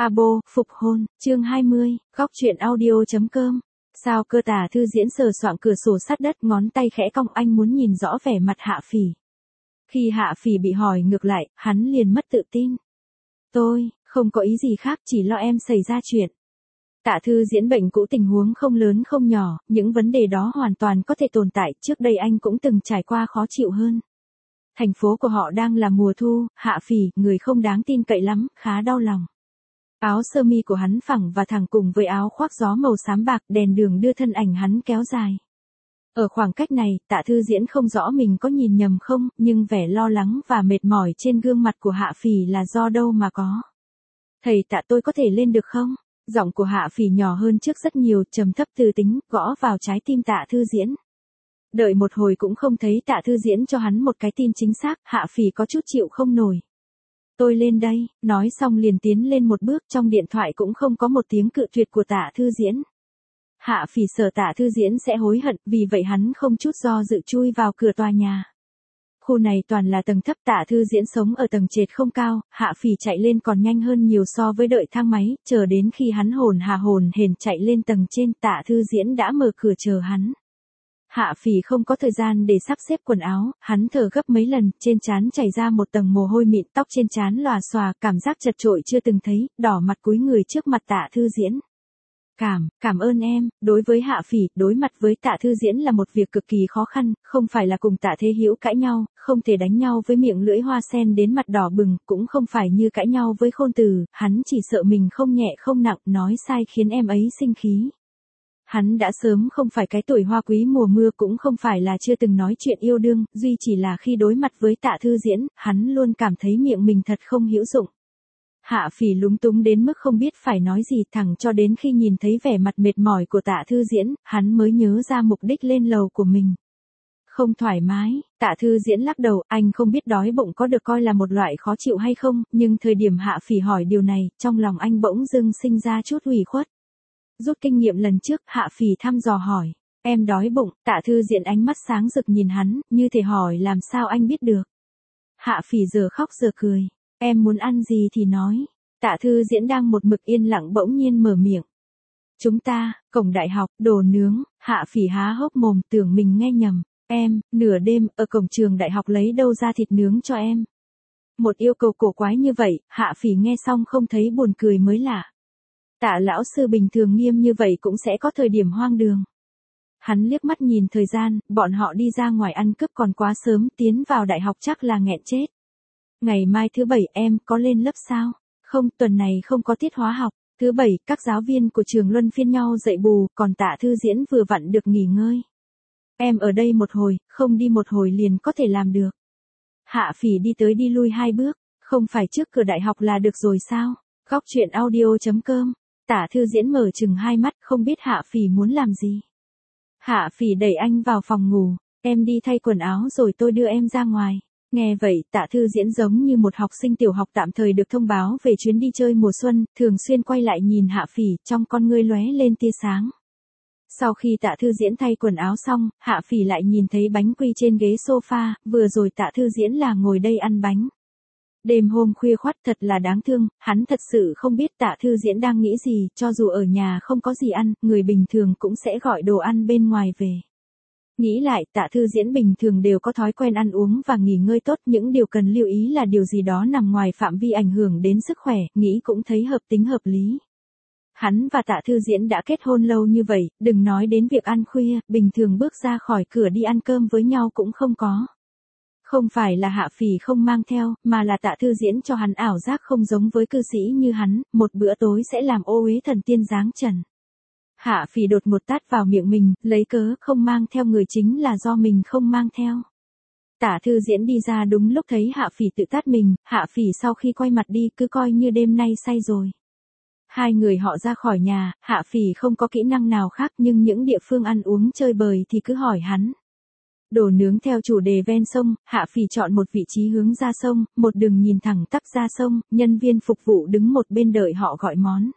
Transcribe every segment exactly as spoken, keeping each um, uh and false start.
Abo, phục hôn, chương hai mươi, góc truyện audio.com. Sao cơ? Tả Thư Diễn sờ soạng cửa sổ sát đất, ngón tay khẽ cong, anh muốn nhìn rõ vẻ mặt Hạ Phỉ. Khi Hạ Phỉ bị hỏi ngược lại, hắn liền mất tự tin. Tôi, không có ý gì khác, chỉ lo em xảy ra chuyện. Tạ Thư Diễn bệnh cũ, tình huống không lớn không nhỏ, những vấn đề đó hoàn toàn có thể tồn tại, trước đây anh cũng từng trải qua khó chịu hơn. Thành phố của họ đang là mùa thu, Hạ Phỉ, người không đáng tin cậy lắm, khá đau lòng. Áo sơ mi của hắn phẳng và thẳng cùng với áo khoác gió màu xám bạc, đèn đường đưa thân ảnh hắn kéo dài. Ở khoảng cách này, Tạ Thư Diễn không rõ mình có nhìn nhầm không, nhưng vẻ lo lắng và mệt mỏi trên gương mặt của Hạ Phỉ là do đâu mà có. Thầy Tạ, tôi có thể lên được không? Giọng của Hạ Phỉ nhỏ hơn trước rất nhiều, trầm thấp từ tính, gõ vào trái tim Tạ Thư Diễn. Đợi một hồi cũng không thấy Tạ Thư Diễn cho hắn một cái tin chính xác, Hạ Phỉ có chút chịu không nổi. Tôi lên đây, nói xong liền tiến lên một bước, trong điện thoại cũng không có một tiếng cự tuyệt của Tạ Thư Diễn. Hạ Phỉ sợ Tạ Thư Diễn sẽ hối hận, vì vậy hắn không chút do dự chui vào cửa tòa nhà. Khu này toàn là tầng thấp, Tạ Thư Diễn sống ở tầng trệt không cao, Hạ Phỉ chạy lên còn nhanh hơn nhiều so với đợi thang máy, chờ đến khi hắn hồn hà hồn hển chạy lên tầng trên, Tạ Thư Diễn đã mở cửa chờ hắn. Hạ Phỉ không có thời gian để sắp xếp quần áo, hắn thở gấp mấy lần, trên trán chảy ra một tầng mồ hôi mịn, tóc trên trán lòa xòa, cảm giác chật chội chưa từng thấy, đỏ mặt cúi người trước mặt Tạ Thư Diễn. Cảm, cảm ơn em. Đối với Hạ Phỉ, đối mặt với Tạ Thư Diễn là một việc cực kỳ khó khăn, không phải là cùng Tạ Thế Hữu cãi nhau, không thể đánh nhau với miệng lưỡi hoa sen đến mặt đỏ bừng, cũng không phải như cãi nhau với Khôn Từ, hắn chỉ sợ mình không nhẹ không nặng, nói sai khiến em ấy sinh khí. Hắn đã sớm không phải cái tuổi hoa quý mùa mưa, cũng không phải là chưa từng nói chuyện yêu đương, duy chỉ là khi đối mặt với Tạ Thư Diễn, hắn luôn cảm thấy miệng mình thật không hữu dụng. Hạ Phỉ lúng túng đến mức không biết phải nói gì, thẳng cho đến khi nhìn thấy vẻ mặt mệt mỏi của Tạ Thư Diễn, hắn mới nhớ ra mục đích lên lầu của mình. Không thoải mái, Tạ Thư Diễn lắc đầu, anh không biết đói bụng có được coi là một loại khó chịu hay không, nhưng thời điểm Hạ Phỉ hỏi điều này, trong lòng anh bỗng dưng sinh ra chút ủy khuất. Rút kinh nghiệm lần trước, Hạ Phỉ thăm dò hỏi, em đói bụng? Tạ Thư Diễn ánh mắt sáng rực nhìn hắn, như thể hỏi làm sao anh biết được. Hạ Phỉ giờ khóc giờ cười, em muốn ăn gì thì nói. Tạ Thư Diễn đang một mực yên lặng bỗng nhiên mở miệng. Chúng ta, cổng đại học, đồ nướng. Hạ Phỉ há hốc mồm, tưởng mình nghe nhầm. Em, nửa đêm, ở cổng trường đại học lấy đâu ra thịt nướng cho em? Một yêu cầu cổ quái như vậy, Hạ Phỉ nghe xong không thấy buồn cười mới lạ. Tạ lão sư bình thường nghiêm như vậy cũng sẽ có thời điểm hoang đường. Hắn liếc mắt nhìn thời gian, bọn họ đi ra ngoài ăn cướp còn quá sớm, tiến vào đại học chắc là nghẹn chết. Ngày mai thứ bảy em có lên lớp sao? Không, tuần này không có tiết hóa học. Thứ bảy, các giáo viên của trường luân phiên nhau dạy bù, còn Tạ Thư Diễn vừa vặn được nghỉ ngơi. Em ở đây một hồi, không đi một hồi liền có thể làm được. Hạ Phỉ đi tới đi lui hai bước, không phải trước cửa đại học là được rồi sao? Góc truyện audio.com. Tạ Thư Diễn mở chừng hai mắt, không biết Hạ Phỉ muốn làm gì. Hạ Phỉ đẩy anh vào phòng ngủ, em đi thay quần áo rồi tôi đưa em ra ngoài. Nghe vậy, Tạ Thư Diễn giống như một học sinh tiểu học tạm thời được thông báo về chuyến đi chơi mùa xuân, thường xuyên quay lại nhìn Hạ Phỉ, trong con ngươi lóe lên tia sáng. Sau khi Tạ Thư Diễn thay quần áo xong, Hạ Phỉ lại nhìn thấy bánh quy trên ghế sofa, vừa rồi Tạ Thư Diễn là ngồi đây ăn bánh. Đêm hôm khuya khoắt thật là đáng thương, hắn thật sự không biết Tạ Thư Diễn đang nghĩ gì, cho dù ở nhà không có gì ăn, người bình thường cũng sẽ gọi đồ ăn bên ngoài về. Nghĩ lại, Tạ Thư Diễn bình thường đều có thói quen ăn uống và nghỉ ngơi tốt, những điều cần lưu ý là điều gì đó nằm ngoài phạm vi ảnh hưởng đến sức khỏe, nghĩ cũng thấy hợp tính hợp lý. Hắn và Tạ Thư Diễn đã kết hôn lâu như vậy, đừng nói đến việc ăn khuya, bình thường bước ra khỏi cửa đi ăn cơm với nhau cũng không có. Không phải là Hạ Phỉ không mang theo, mà là Tạ Thư Diễn cho hắn ảo giác không giống với cư sĩ như hắn, một bữa tối sẽ làm ô uế thần tiên giáng trần. Hạ Phỉ đột một tát vào miệng mình, lấy cớ không mang theo người chính là do mình không mang theo. Tạ Thư Diễn đi ra đúng lúc thấy Hạ Phỉ tự tát mình, Hạ Phỉ sau khi quay mặt đi cứ coi như đêm nay say rồi. Hai người họ ra khỏi nhà, Hạ Phỉ không có kỹ năng nào khác nhưng những địa phương ăn uống chơi bời thì cứ hỏi hắn. Đồ nướng theo chủ đề ven sông, Hạ Phỉ chọn một vị trí hướng ra sông, một đường nhìn thẳng tắp ra sông, nhân viên phục vụ đứng một bên đợi họ gọi món.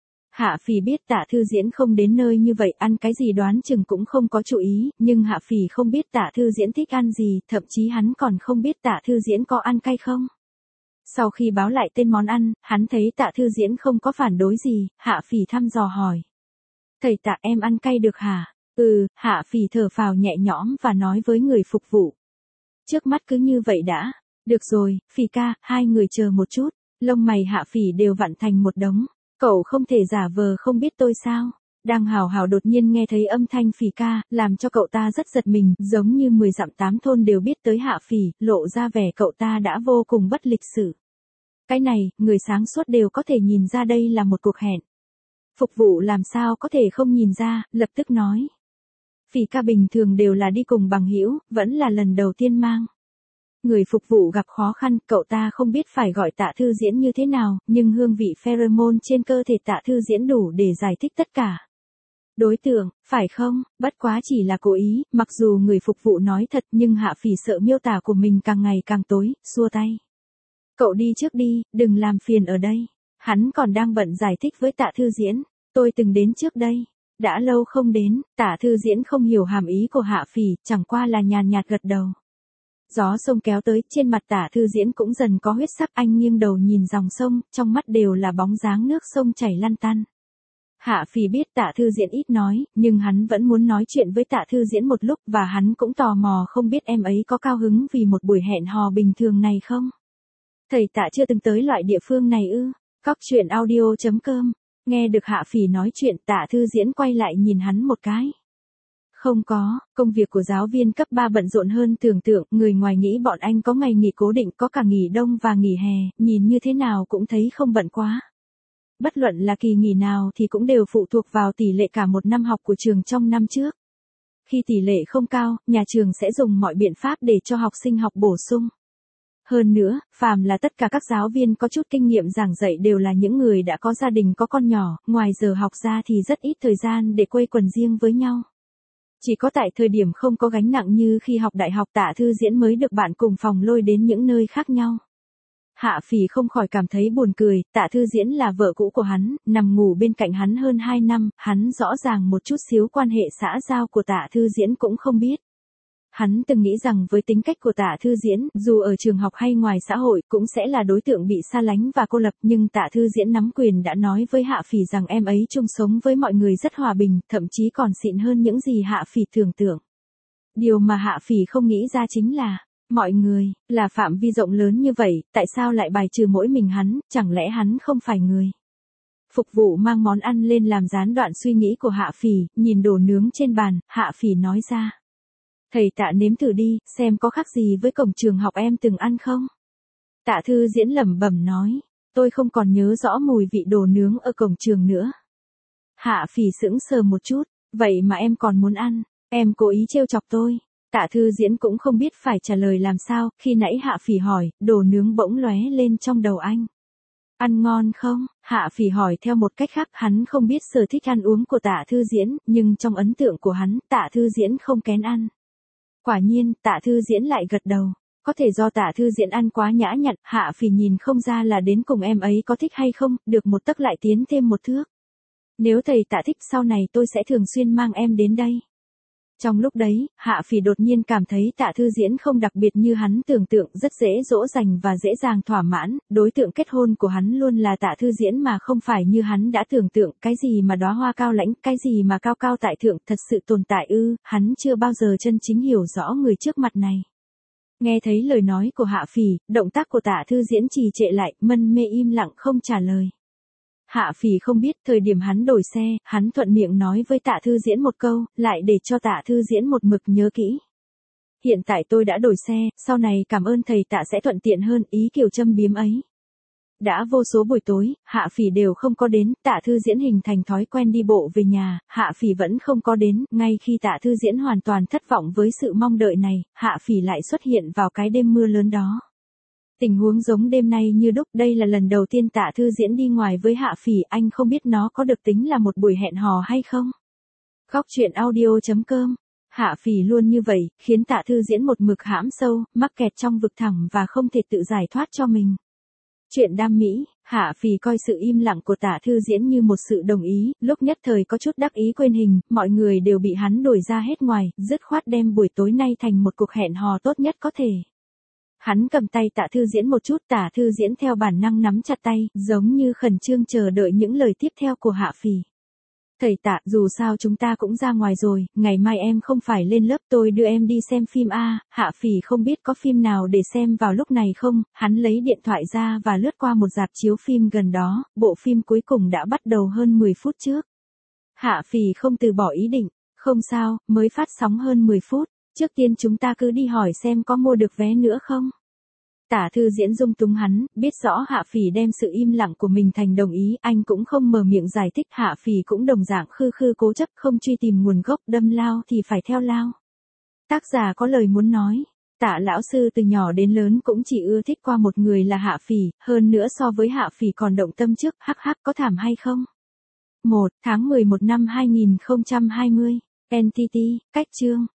Hạ Phỉ biết Tạ Thư Diễn không đến nơi như vậy, ăn cái gì đoán chừng cũng không có chú ý, nhưng Hạ Phỉ không biết Tạ Thư Diễn thích ăn gì, thậm chí hắn còn không biết Tạ Thư Diễn có ăn cay không. Sau khi báo lại tên món ăn, hắn thấy Tạ Thư Diễn không có phản đối gì, Hạ Phỉ thăm dò hỏi. Thầy Tạ, em ăn cay được hả? Ừ, Hạ Phỉ thở phào nhẹ nhõm và nói với người phục vụ. Trước mắt cứ như vậy đã. Được rồi, Phỉ ca, hai người chờ một chút. Lông mày Hạ Phỉ đều vặn thành một đống. Cậu không thể giả vờ không biết tôi sao? Đang hào hào đột nhiên nghe thấy âm thanh Phỉ ca, làm cho cậu ta rất giật mình, giống như mười dặm tám thôn đều biết tới Hạ Phỉ, lộ ra vẻ cậu ta đã vô cùng bất lịch sự. Cái này, người sáng suốt đều có thể nhìn ra đây là một cuộc hẹn. Phục vụ làm sao có thể không nhìn ra, lập tức nói. Phỉ ca bình thường đều là đi cùng bằng hữu, vẫn là lần đầu tiên mang. Người phục vụ gặp khó khăn, cậu ta không biết phải gọi Tạ Thư Diễn như thế nào, nhưng hương vị pheromone trên cơ thể Tạ Thư Diễn đủ để giải thích tất cả. Đối tượng, phải không, bất quá chỉ là cố ý, mặc dù người phục vụ nói thật nhưng Hạ Phỉ sợ miêu tả của mình càng ngày càng tối, xua tay. Cậu đi trước đi, đừng làm phiền ở đây. Hắn còn đang bận giải thích với Tạ Thư Diễn, tôi từng đến trước đây. Đã lâu không đến, Tạ Thư Diễn không hiểu hàm ý của Hạ Phỉ, chẳng qua là nhàn nhạt gật đầu. Gió sông kéo tới, trên mặt Tạ Thư Diễn cũng dần có huyết sắc, anh nghiêng đầu nhìn dòng sông, trong mắt đều là bóng dáng nước sông chảy lăn tăn. Hạ Phỉ biết Tạ Thư Diễn ít nói, nhưng hắn vẫn muốn nói chuyện với Tạ Thư Diễn một lúc và hắn cũng tò mò không biết em ấy có cao hứng vì một buổi hẹn hò bình thường này không. Thầy Tạ chưa từng tới loại địa phương này ư? Cóc truyện audio chấm com. Nghe được Hạ Phỉ nói chuyện, Tạ Thư Diễn quay lại nhìn hắn một cái. Không có, công việc của giáo viên cấp ba bận rộn hơn tưởng tượng, người ngoài nghĩ bọn anh có ngày nghỉ cố định, có cả nghỉ đông và nghỉ hè, nhìn như thế nào cũng thấy không bận quá. Bất luận là kỳ nghỉ nào thì cũng đều phụ thuộc vào tỷ lệ cả một năm học của trường trong năm trước. Khi tỷ lệ không cao, nhà trường sẽ dùng mọi biện pháp để cho học sinh học bổ sung. Hơn nữa, phàm là tất cả các giáo viên có chút kinh nghiệm giảng dạy đều là những người đã có gia đình có con nhỏ, ngoài giờ học ra thì rất ít thời gian để quây quần riêng với nhau. Chỉ có tại thời điểm không có gánh nặng như khi học đại học, Tạ Thư Diễn mới được bạn cùng phòng lôi đến những nơi khác nhau. Hạ Phỉ không khỏi cảm thấy buồn cười, Tạ Thư Diễn là vợ cũ của hắn, nằm ngủ bên cạnh hắn hơn hai năm, hắn rõ ràng một chút xíu quan hệ xã giao của Tạ Thư Diễn cũng không biết. Hắn từng nghĩ rằng với tính cách của Tạ Thư Diễn, dù ở trường học hay ngoài xã hội cũng sẽ là đối tượng bị xa lánh và cô lập, nhưng Tạ Thư Diễn nắm quyền đã nói với Hạ Phỉ rằng em ấy chung sống với mọi người rất hòa bình, thậm chí còn xịn hơn những gì Hạ Phỉ tưởng tượng. Điều mà Hạ Phỉ không nghĩ ra chính là, mọi người, là phạm vi rộng lớn như vậy, tại sao lại bài trừ mỗi mình hắn, chẳng lẽ hắn không phải người. Phục vụ mang món ăn lên làm gián đoạn suy nghĩ của Hạ Phỉ, nhìn đồ nướng trên bàn, Hạ Phỉ nói ra. Thầy Tạ nếm thử đi, xem có khác gì với cổng trường học em từng ăn không? Tạ Thư Diễn lẩm bẩm nói, tôi không còn nhớ rõ mùi vị đồ nướng ở cổng trường nữa. Hạ Phỉ sững sờ một chút, vậy mà em còn muốn ăn, em cố ý trêu chọc tôi. Tạ Thư Diễn cũng không biết phải trả lời làm sao, khi nãy Hạ Phỉ hỏi, đồ nướng bỗng lóe lên trong đầu anh. Ăn ngon không? Hạ Phỉ hỏi theo một cách khác, hắn không biết sở thích ăn uống của Tạ Thư Diễn, nhưng trong ấn tượng của hắn, Tạ Thư Diễn không kén ăn. Quả nhiên, Tạ Thư Diễn lại gật đầu. Có thể do Tạ Thư Diễn ăn quá nhã nhặn, Hạ Phỉ nhìn không ra là đến cùng em ấy có thích hay không, được một tấc lại tiến thêm một thước. Nếu thầy Tạ thích sau này tôi sẽ thường xuyên mang em đến đây. Trong lúc đấy, Hạ Phỉ đột nhiên cảm thấy Tạ Thư Diễn không đặc biệt như hắn tưởng tượng, rất dễ dỗ dành và dễ dàng thỏa mãn, đối tượng kết hôn của hắn luôn là Tạ Thư Diễn mà không phải như hắn đã tưởng tượng, cái gì mà đóa hoa cao lãnh, cái gì mà cao cao tại thượng, thật sự tồn tại ư, hắn chưa bao giờ chân chính hiểu rõ người trước mặt này. Nghe thấy lời nói của Hạ Phỉ, động tác của Tạ Thư Diễn trì trệ lại, mân mê im lặng không trả lời. Hạ Phỉ không biết thời điểm hắn đổi xe, hắn thuận miệng nói với Tạ Thư Diễn một câu, lại để cho Tạ Thư Diễn một mực nhớ kỹ. Hiện tại tôi đã đổi xe, sau này cảm ơn thầy Tạ sẽ thuận tiện hơn, ý kiểu châm biếm ấy. Đã vô số buổi tối, Hạ Phỉ đều không có đến, Tạ Thư Diễn hình thành thói quen đi bộ về nhà, Hạ Phỉ vẫn không có đến, ngay khi Tạ Thư Diễn hoàn toàn thất vọng với sự mong đợi này, Hạ Phỉ lại xuất hiện vào cái đêm mưa lớn đó. Tình huống giống đêm nay như đúc, đây là lần đầu tiên Tạ Thư Diễn đi ngoài với Hạ Phỉ, anh không biết nó có được tính là một buổi hẹn hò hay không. Cóc truyện audio chấm com. Hạ Phỉ luôn như vậy, khiến Tạ Thư Diễn một mực hãm sâu, mắc kẹt trong vực thẳm và không thể tự giải thoát cho mình. Chuyện đam mỹ, Hạ Phỉ coi sự im lặng của Tạ Thư Diễn như một sự đồng ý, lúc nhất thời có chút đắc ý quên hình, mọi người đều bị hắn đuổi ra hết ngoài, dứt khoát đem buổi tối nay thành một cuộc hẹn hò tốt nhất có thể. Hắn cầm tay Tạ Thư Diễn một chút, Tạ Thư Diễn theo bản năng nắm chặt tay, giống như khẩn trương chờ đợi những lời tiếp theo của Hạ Phỉ. Thầy Tạ, dù sao chúng ta cũng ra ngoài rồi, ngày mai em không phải lên lớp, tôi đưa em đi xem phim a. Hạ Phỉ không biết có phim nào để xem vào lúc này không, hắn lấy điện thoại ra và lướt qua một rạp chiếu phim gần đó, bộ phim cuối cùng đã bắt đầu hơn mười phút trước. Hạ Phỉ không từ bỏ ý định, không sao, mới phát sóng hơn mười phút, trước tiên chúng ta cứ đi hỏi xem có mua được vé nữa không. Tạ Thư Diễn dung túng hắn, biết rõ Hạ Phỉ đem sự im lặng của mình thành đồng ý, anh cũng không mở miệng giải thích, Hạ Phỉ cũng đồng dạng khư khư cố chấp không truy tìm nguồn gốc, đâm lao thì phải theo lao. Tác giả có lời muốn nói, Tạ lão sư từ nhỏ đến lớn cũng chỉ ưa thích qua một người là Hạ Phỉ, hơn nữa so với Hạ Phỉ còn động tâm trước, hắc hắc có thảm hay không? một tháng mười một năm hai nghìn không trăm hai mươi, en tê tê, cách chương.